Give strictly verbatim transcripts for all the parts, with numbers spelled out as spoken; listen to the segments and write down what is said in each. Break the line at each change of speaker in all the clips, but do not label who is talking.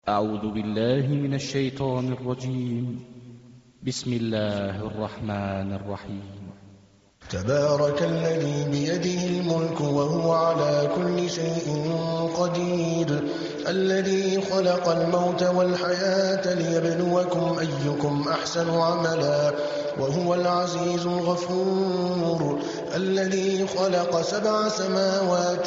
أعوذ بالله من الشيطان الرجيم. بسم الله الرحمن الرحيم.
تبارك الذي بيده الملك وهو على كل شيء قدير، الذي خلق الموت والحياة ليبلوكم أيكم أحسن عملا وهو العزيز الغفور، الذي خلق سبع سماوات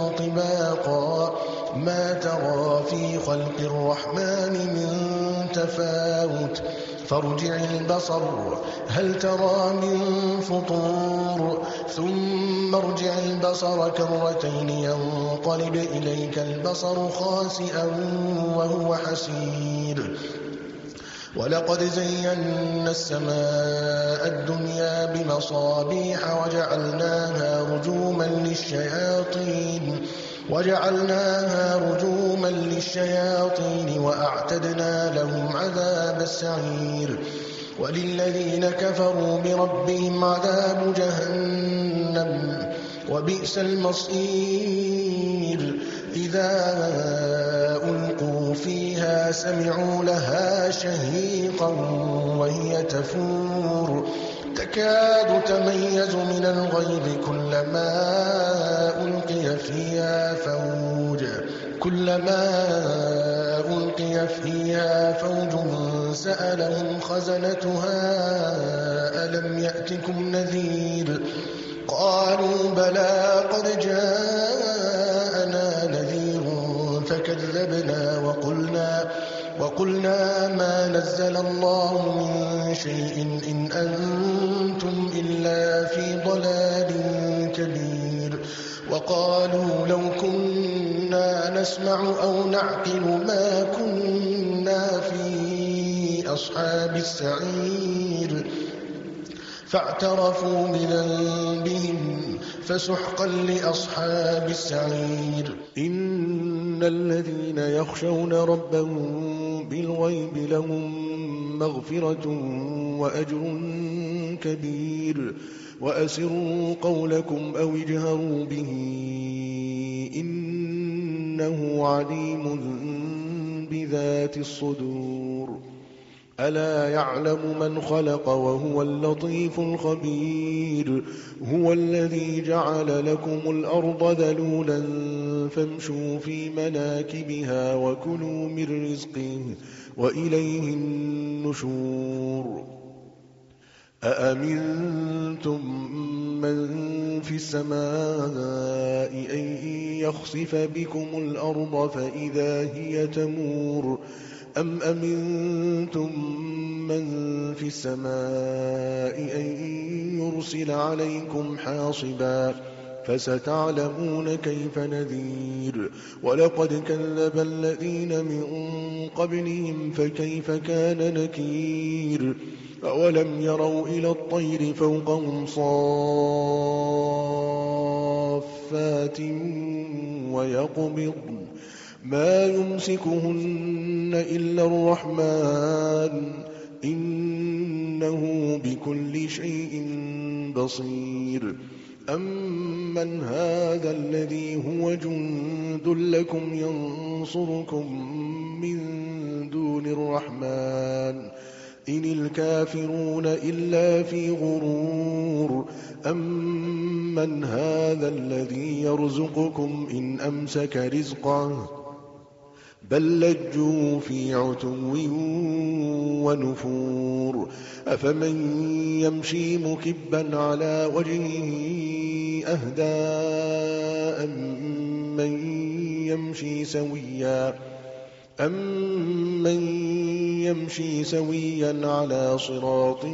طباقا ما ترى في خلق الرحمن من تفاوت فارجع البصر هل ترى من فطور ثم ارجع البصر كرتين ينقلب إليك البصر خاسئا وهو حسير. ولقد زينا السماء الدنيا بمصابيح وجعلناها رجوما للشياطين وجعلناها رجوما للشياطين وأعتدنا لهم عذاب السعير. وللذين كفروا بربهم عذاب جهنم وبئس المصير. إذا ألقوا فيها سمعوا لها شهيقا وهي تفور تكاد تميز من الغيظ كلما ألقي فيها فوج كلما ألقي فيها فوج سألهم خزنتها ألم يأتكم نذير قالوا بلى قد جاءنا نذير فكذبنا وقلنا وقلنا ما نزل الله من شيء إن أنتم إلا في ضلال كبير. وقالوا لو كنا نسمع أو نعقل ما كنا في أصحاب السعير فاعترفوا بذنبهم فسحقا لأصحاب السعير.
إن الذين يخشون ربهم بالغيب لهم مغفرة وأجر كبير. وأسروا قولكم أو اجهروا به إنه عليم بذات الصدور. ألا يعلم من خلق وهو اللطيف الخبير. هو الذي جعل لكم الأرض ذلولا فامشوا في مناكبها وكلوا من رزقه وإليه النشور. أأمنتم من في السماء أن يخسف بكم الأرض فإذا هي تمور أم أمنتم من في السماء أن يرسل عليكم حاصبا فستعلمون كيف نذير. ولقد كذب الذين من قبلهم فكيف كان نكير. أولم يروا إلى الطير فوقهم صافات ويقبضن ما يمسكهن إلا الرحمن إنه بكل شيء بصير. أمن هذا الذي هو جند لكم ينصركم من دون الرحمن إن الكافرون إلا في غرور. أمن هذا الذي يرزقكم إن أمسك رزقه بل لجوا في عتو ونفور. أفمن يمشي مكبا على وجهه أهدى أمن يمشي سويا أمن يمشي سويا على صراط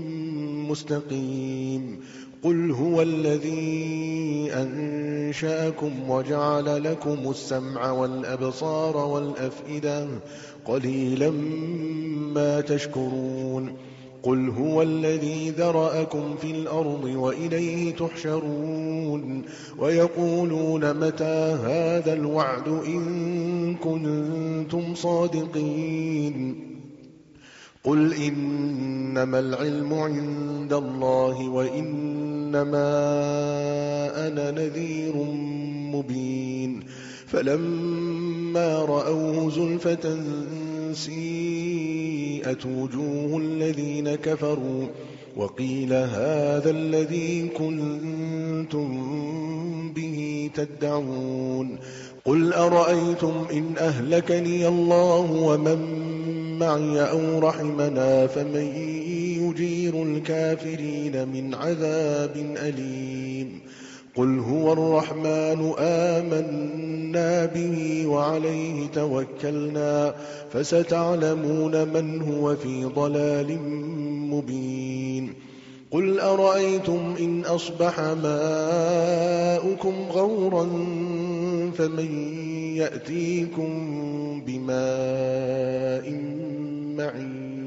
مستقيم. قل هو الذي أنشأكم وجعل لكم السمع والأبصار والأفئدة قليلا ما تشكرون. قل هو الذي ذرأكم في الأرض وإليه تحشرون. ويقولون متى هذا الوعد إن كنتم صادقين. قل إنما العلم عند الله وإنما أنا نذير مبين. فلما رأوه زلفة سيئت وجوه الذين كفروا وقيل هذا الذي كنتم به تدعون قل أرأيتم إن أهلكني الله ومن معي أو رحمنا فمن يجير الكافرين من عذاب أليم قل هو الرحمن آمنا به وعليه توكلنا فستعلمون من هو في ضلال مبين قل أرأيتم إن أصبح ماؤكم غورا فمن يأتيكم بماء معين